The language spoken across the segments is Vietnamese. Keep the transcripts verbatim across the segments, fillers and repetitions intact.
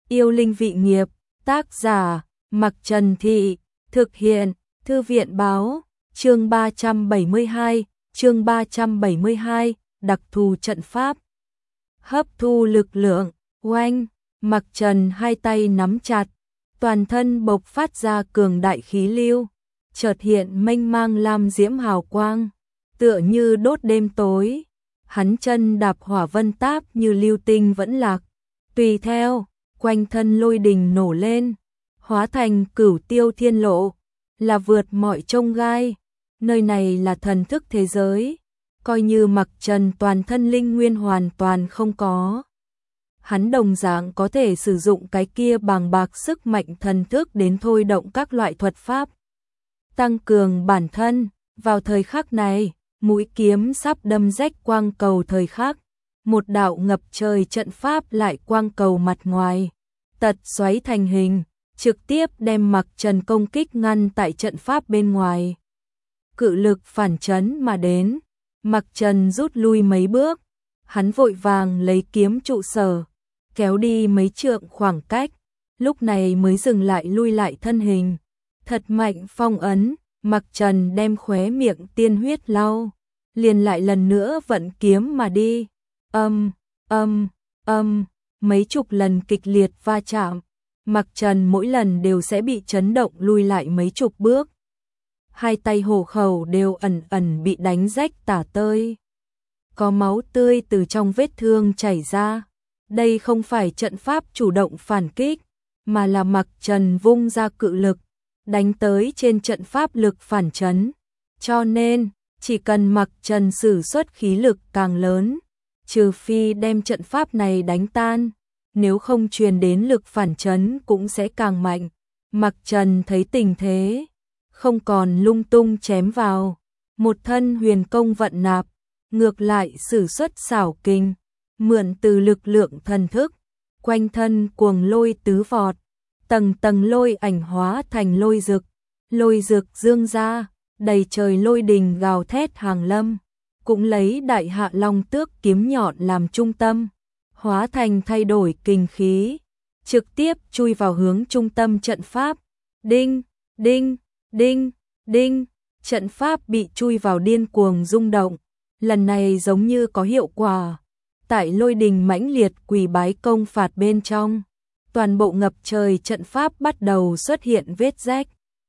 Yêu linh vị nghiệp, tác giả, Mặc Trần Thị, thực hiện, Thư viện báo, chương ba trăm bảy mươi hai, chương ba trăm bảy mươi hai, đặc thù trận pháp. Hấp thu lực lượng, oanh, Mặc Trần hai tay nắm chặt, toàn thân bộc phát ra cường đại khí lưu, chợt hiện mênh mang lam diễm hào quang, tựa như đốt đêm tối. Hắn chân đạp hỏa vân táp như lưu tinh vẫn lạc, tùy theo, quanh thân lôi đình nổ lên, hóa thành cửu tiêu thiên lộ, là vượt mọi chông gai. Nơi này là thần thức thế giới, coi như Mặc Trần toàn thân linh nguyên hoàn toàn không có, hắn đồng dạng có thể sử dụng cái kia bàng bạc sức mạnh thần thức đến thôi động các loại thuật pháp, tăng cường bản thân. Vào thời khắc này, mũi kiếm sắp đâm rách quang cầu thời khắc, một đạo ngập trời trận pháp lại quang cầu mặt ngoài, tật xoáy thành hình, trực tiếp đem Mặc Trần công kích ngăn tại trận pháp bên ngoài. Cự lực phản chấn mà đến, Mặc Trần rút lui mấy bước, hắn vội vàng lấy kiếm trụ sở, kéo đi mấy trượng khoảng cách, lúc này mới dừng lại lui lại thân hình. Thật mạnh phong ấn, Mặc Trần đem khóe miệng tiên huyết lau, liền lại lần nữa vận kiếm mà đi. Âm, âm, âm, mấy chục lần kịch liệt va chạm, Mặc Trần mỗi lần đều sẽ bị chấn động lui lại mấy chục bước. Hai tay hổ khẩu đều ẩn ẩn bị đánh rách tả tơi, có máu tươi từ trong vết thương chảy ra. Đây không phải trận pháp chủ động phản kích, mà là Mặc Trần vung ra cự lực, đánh tới trên trận pháp lực phản chấn. Cho nên, chỉ cần Mặc Trần sử xuất khí lực càng lớn, trừ phi đem trận pháp này đánh tan, nếu không truyền đến lực phản chấn cũng sẽ càng mạnh. Mặc Trần thấy tình thế, không còn lung tung chém vào, một thân huyền công vận nạp, ngược lại sử xuất xảo kình, mượn từ lực lượng thần thức, quanh thân cuồng lôi tứ vọt, tầng tầng lôi ảnh hóa thành lôi rực, lôi rực dương ra, đầy trời lôi đình gào thét hàng lâm, cũng lấy đại hạ long tước kiếm nhọn làm trung tâm, hóa thành thay đổi kình khí, trực tiếp chui vào hướng trung tâm trận pháp. Đinh, đinh, đinh, đinh, trận pháp bị chui vào điên cuồng rung động, lần này giống như có hiệu quả. Tại lôi đình mãnh liệt quỳ bái công phạt bên trong, toàn bộ ngập trời trận pháp bắt đầu xuất hiện vết rách.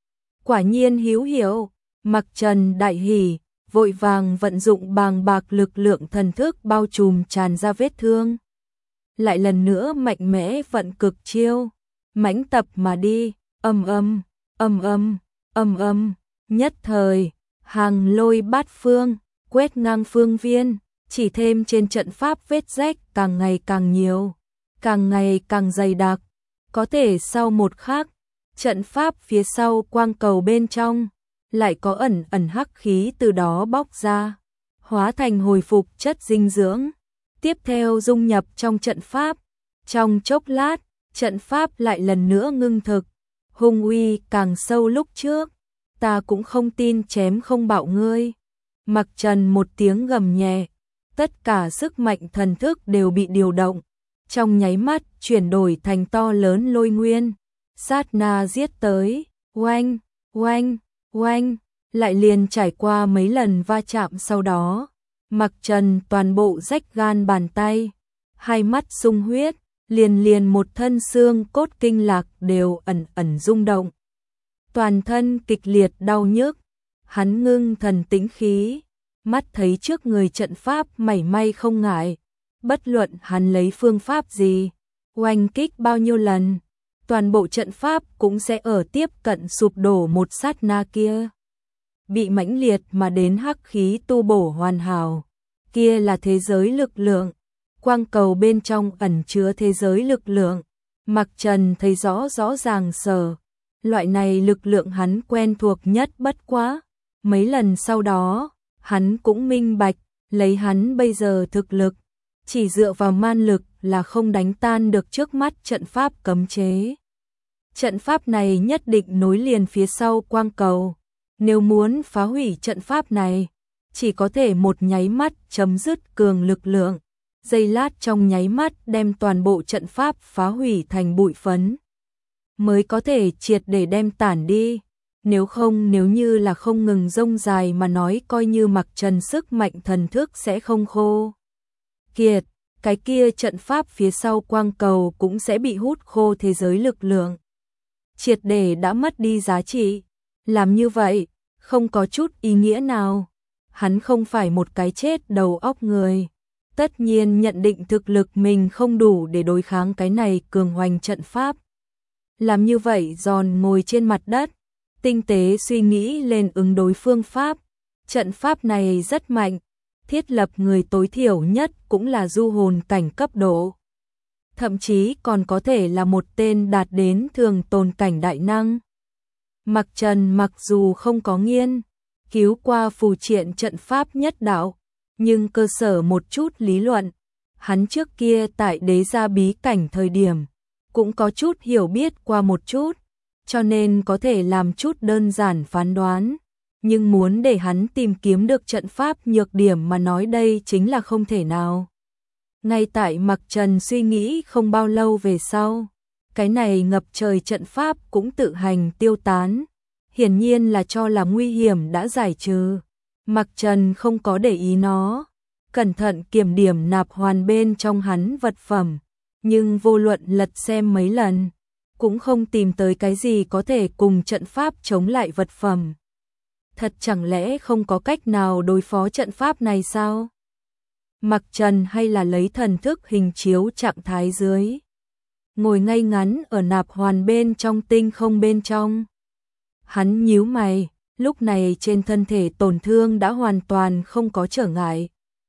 Quả nhiên hữu hiệu, Mặc Trần đại hỉ, vội vàng vận dụng bàng bạc lực lượng thần thức bao trùm tràn ra vết thương. Lại lần nữa mạnh mẽ vận cực chiêu, mãnh tập mà đi, âm âm, âm âm, âm âm, nhất thời, hàng lôi bát phương, quét ngang phương viên, chỉ thêm trên trận pháp vết rách càng ngày càng nhiều, càng ngày càng dày đặc. Có thể sau một khắc, trận pháp phía sau quang cầu bên trong, lại có ẩn ẩn hắc khí từ đó bóc ra, hóa thành hồi phục chất dinh dưỡng, tiếp theo dung nhập trong trận pháp. Trong chốc lát, trận pháp lại lần nữa ngưng thực, hung uy càng sâu lúc trước, ta cũng không tin chém không bạo ngươi. Mặc Trần một tiếng gầm nhẹ, tất cả sức mạnh thần thức đều bị điều động, trong nháy mắt chuyển đổi thành to lớn lôi nguyên, sát na giết tới, oanh, oanh, oanh, lại liền trải qua mấy lần va chạm sau đó, Mặc Trần toàn bộ rách gan bàn tay, hai mắt sung huyết, liền liền một thân xương cốt kinh lạc đều ẩn ẩn rung động. Toàn thân kịch liệt đau nhức, hắn ngưng thần tĩnh khí, mắt thấy trước người trận pháp mảy may không ngại, bất luận hắn lấy phương pháp gì, oanh kích bao nhiêu lần, toàn bộ trận pháp cũng sẽ ở tiếp cận sụp đổ một sát na kia. Bị mãnh liệt mà đến hắc khí tu bổ hoàn hảo, kia là thế giới lực lượng, quang cầu bên trong ẩn chứa thế giới lực lượng. Mặc Trần thấy rõ rõ ràng sở, loại này lực lượng hắn quen thuộc nhất bất quá, mấy lần sau đó, hắn cũng minh bạch, lấy hắn bây giờ thực lực, chỉ dựa vào man lực là không đánh tan được trước mắt trận pháp cấm chế. Trận pháp này nhất định nối liền phía sau quang cầu, nếu muốn phá hủy trận pháp này, chỉ có thể một nháy mắt chấm dứt cường lực lượng, giây lát trong nháy mắt đem toàn bộ trận pháp phá hủy thành bụi phấn, mới có thể triệt để đem tản đi. Nếu không, nếu như là không ngừng rông dài mà nói, coi như mặc trần sức mạnh thần thức sẽ không khô kiệt, cái kia trận pháp phía sau quang cầu cũng sẽ bị hút khô thế giới lực lượng, triệt để đã mất đi giá trị. Làm như vậy, không có chút ý nghĩa nào. Hắn không phải một cái chết đầu óc người. Tất nhiên nhận định thực lực mình không đủ để đối kháng cái này cường hoành trận pháp. Làm như vậy giòn ngồi trên mặt đất, tinh tế suy nghĩ lên ứng đối phương pháp. Trận pháp này rất mạnh, thiết lập người tối thiểu nhất cũng là du hồn cảnh cấp độ. Thậm chí còn có thể là một tên đạt đến thường tồn cảnh đại năng. Mặc Trần mặc dù không có nghiên cứu qua phù triện trận pháp nhất đạo, nhưng cơ sở một chút lý luận, hắn trước kia tại đế gia bí cảnh thời điểm, cũng có chút hiểu biết qua một chút, cho nên có thể làm chút đơn giản phán đoán. Nhưng muốn để hắn tìm kiếm được trận pháp nhược điểm mà nói, đây chính là không thể nào. Ngay tại Mặc Trần suy nghĩ không bao lâu về sau, cái này ngập trời trận pháp cũng tự hành tiêu tán, hiển nhiên là cho là nguy hiểm đã giải trừ. Mặc Trần không có để ý nó, cẩn thận kiểm điểm nạp hoàn bên trong hắn vật phẩm, nhưng vô luận lật xem mấy lần, cũng không tìm tới cái gì có thể cùng trận pháp chống lại vật phẩm. Thật chẳng lẽ không có cách nào đối phó trận pháp này sao? Mặc Trần hay là lấy thần thức hình chiếu trạng thái dưới, ngồi ngay ngắn ở nạp hoàn bên trong tinh không bên trong. Hắn nhíu mày, lúc này trên thân thể tổn thương đã hoàn toàn không có trở ngại,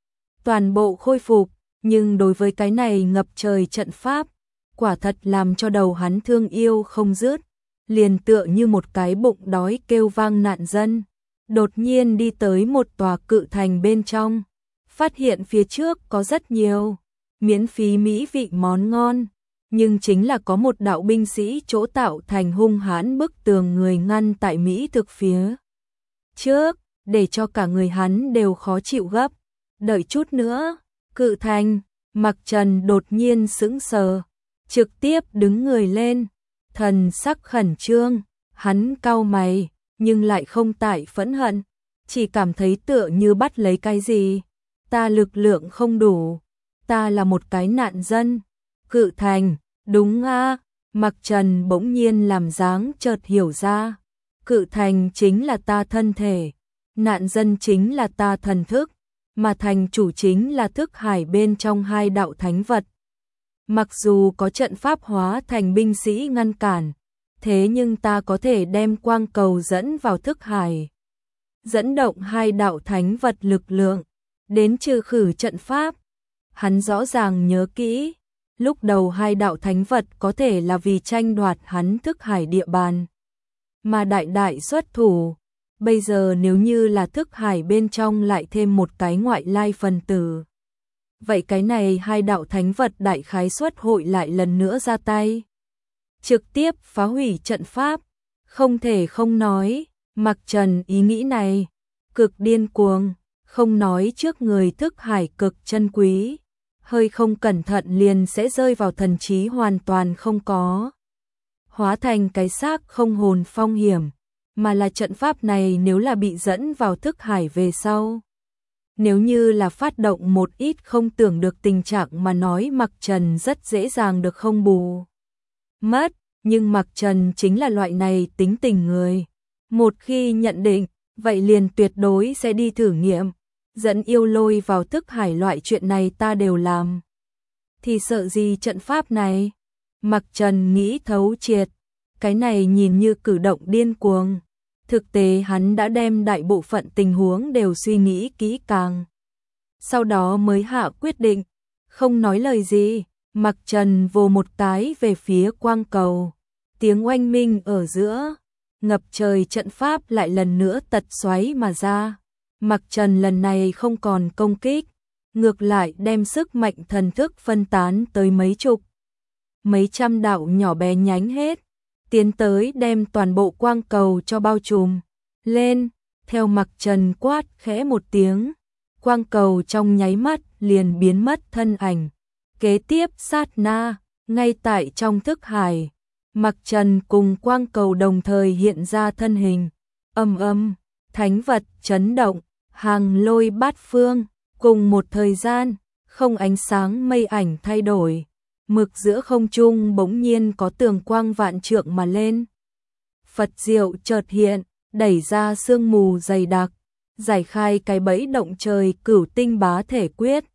toàn bộ khôi phục, nhưng đối với cái này ngập trời trận pháp, quả thật làm cho đầu hắn thương yêu không dứt, liền tựa như một cái bụng đói kêu vang nạn dân, đột nhiên đi tới một tòa cự thành bên trong, phát hiện phía trước có rất nhiều miễn phí mỹ vị món ngon, nhưng chính là có một đạo binh sĩ chỗ tạo thành hung hãn bức tường người ngăn tại mỹ thực phía trước, để cho cả người hắn đều khó chịu gấp. Đợi chút nữa, cự thành. Mặc Trần đột nhiên sững sờ, trực tiếp đứng người lên, thần sắc khẩn trương, hắn cau mày, nhưng lại không tại phẫn hận, chỉ cảm thấy tựa như bắt lấy cái gì. Ta lực lượng không đủ, ta là một cái nạn dân. Cự thành, đúng a? Mặc Trần bỗng nhiên làm dáng chợt hiểu ra, cự thành chính là ta thân thể, nạn dân chính là ta thần thức, mà thành chủ chính là thức hải bên trong hai đạo thánh vật. Mặc dù có trận pháp hóa thành binh sĩ ngăn cản, thế nhưng ta có thể đem quang cầu dẫn vào thức hải, dẫn động hai đạo thánh vật lực lượng, đến trừ khử trận pháp. Hắn rõ ràng nhớ kỹ, lúc đầu hai đạo thánh vật có thể là vì tranh đoạt hắn thức hải địa bàn, mà đại đại xuất thủ. Bây giờ nếu như là thức hải bên trong lại thêm một cái ngoại lai phần tử, vậy cái này hai đạo thánh vật đại khái suất hội lại lần nữa ra tay, trực tiếp phá hủy trận pháp. Không thể không nói, Mặc Trần ý nghĩ này cực điên cuồng, không nói trước người thức hải cực chân quý, hơi không cẩn thận liền sẽ rơi vào thần trí hoàn toàn không có, hóa thành cái xác không hồn phong hiểm. Mà là trận pháp này nếu là bị dẫn vào thức hải về sau, nếu như là phát động một ít không tưởng được tình trạng mà nói, Mặc Trần rất dễ dàng được không bù mất. Nhưng Mặc Trần chính là loại này tính tình người, một khi nhận định, vậy liền tuyệt đối sẽ đi thử nghiệm. Dẫn yêu lôi vào thức hải loại chuyện này ta đều làm, thì sợ gì trận pháp này. Mặc Trần nghĩ thấu triệt, cái này nhìn như cử động điên cuồng, thực tế hắn đã đem đại bộ phận tình huống đều suy nghĩ kỹ càng, sau đó mới hạ quyết định. Không nói lời gì, Mặc Trần vồ một cái về phía quang cầu, tiếng oanh minh ở giữa, ngập trời trận pháp lại lần nữa tật xoáy mà ra. Mặc Trần lần này không còn công kích, ngược lại đem sức mạnh thần thức phân tán tới mấy chục, mấy trăm đạo nhỏ bé nhánh hết, tiến tới đem toàn bộ quang cầu cho bao trùm lên. Theo Mặc Trần quát khẽ một tiếng, quang cầu trong nháy mắt liền biến mất thân ảnh. Kế tiếp sát na, ngay tại trong thức hải, Mặc Trần cùng quang cầu đồng thời hiện ra thân hình. Âm âm, thánh vật chấn động, hàng lôi bát phương, cùng một thời gian, không ánh sáng mây ảnh thay đổi. Mực giữa không trung bỗng nhiên có tường quang vạn trượng mà lên. Phật diệu chợt hiện, đẩy ra sương mù dày đặc, giải khai cái bẫy động trời cửu tinh bá thể quyết.